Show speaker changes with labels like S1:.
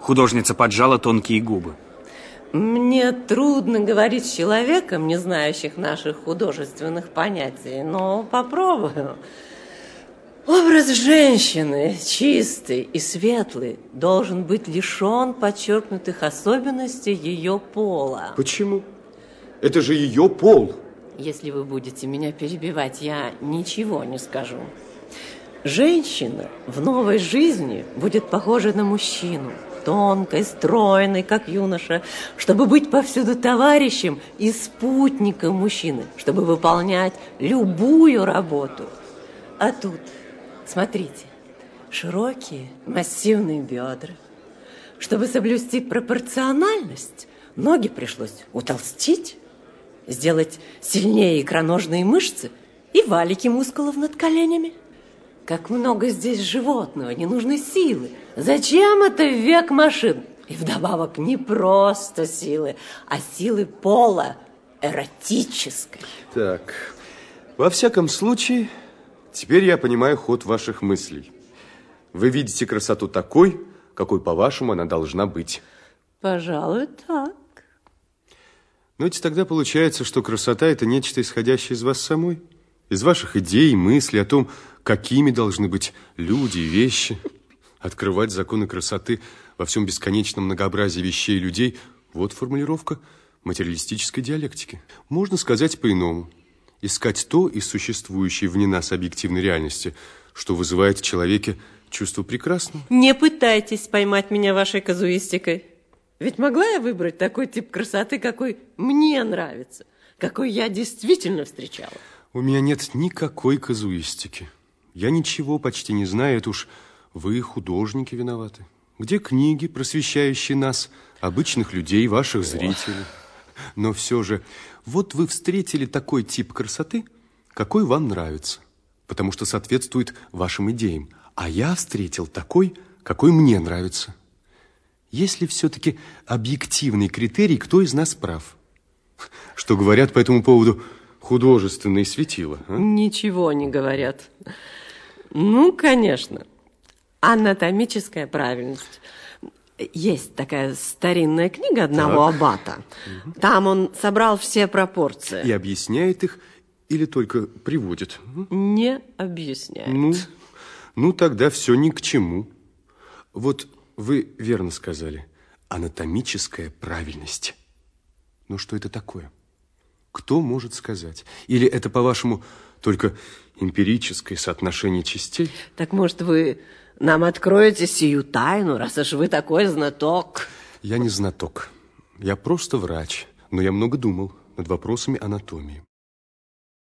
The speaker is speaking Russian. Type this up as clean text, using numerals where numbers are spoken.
S1: Художница поджала тонкие губы.
S2: Мне трудно говорить с человеком, не знающих наших художественных понятий, но попробую. Образ женщины, чистый и светлый, должен быть лишен подчеркнутых особенностей ее пола.
S3: Почему? Это же ее пол.
S2: Если вы будете меня перебивать, я ничего не скажу. Женщина в новой жизни будет похожа на мужчину, тонкой, стройной, как юноша, чтобы быть повсюду товарищем и спутником мужчины, чтобы выполнять любую работу. А тут, смотрите, широкие, массивные бедра. Чтобы соблюсти пропорциональность, ноги пришлось утолстить, сделать сильнее икроножные мышцы и валики мускулов над коленями. Как много здесь животного, ненужной силы. Зачем это в век машин? И вдобавок не просто силы, а силы пола, эротической.
S3: Так, во всяком случае, теперь я понимаю ход ваших мыслей. Вы видите красоту такой, какой, по-вашему, она должна быть.
S2: Пожалуй, так.
S3: Но ведь тогда получается, что красота – это нечто, исходящее из вас самой. Из ваших идей, мыслей о том, какими должны быть люди и вещи. Открывать законы красоты во всем бесконечном многообразии вещей и людей – вот формулировка материалистической диалектики. Можно сказать по-иному. Искать то из существующей вне нас объективной реальности, что вызывает в человеке чувство прекрасного.
S2: Не пытайтесь поймать меня вашей казуистикой. Ведь могла я выбрать такой тип красоты, какой мне нравится, какой я действительно встречала?
S3: У меня нет никакой казуистики. Я ничего почти не знаю, это уж вы, художники, виноваты. Где книги, просвещающие нас, обычных людей, ваших зрителей? Но все же, вот вы встретили такой тип красоты, какой вам нравится, потому что соответствует вашим идеям. А я встретил такой, какой мне нравится. Есть ли все-таки объективный критерий, кто из нас прав? Что говорят по этому поводу художественные светила? А?
S2: Ничего не говорят. Ну, конечно. Анатомическая правильность. Есть такая старинная книга одного аббата. Там он собрал все пропорции.
S3: И объясняет их или только приводит?
S2: Не объясняет.
S3: Ну, тогда все ни к чему. Вот вы верно сказали. Анатомическая правильность. Но что это такое? Кто может сказать? Или это, по-вашему, только эмпирическое соотношение частей?
S2: Так, может, вы нам откроете сию тайну, раз уж вы такой знаток?
S3: Я не знаток. Я просто врач. Но я много думал над вопросами анатомии.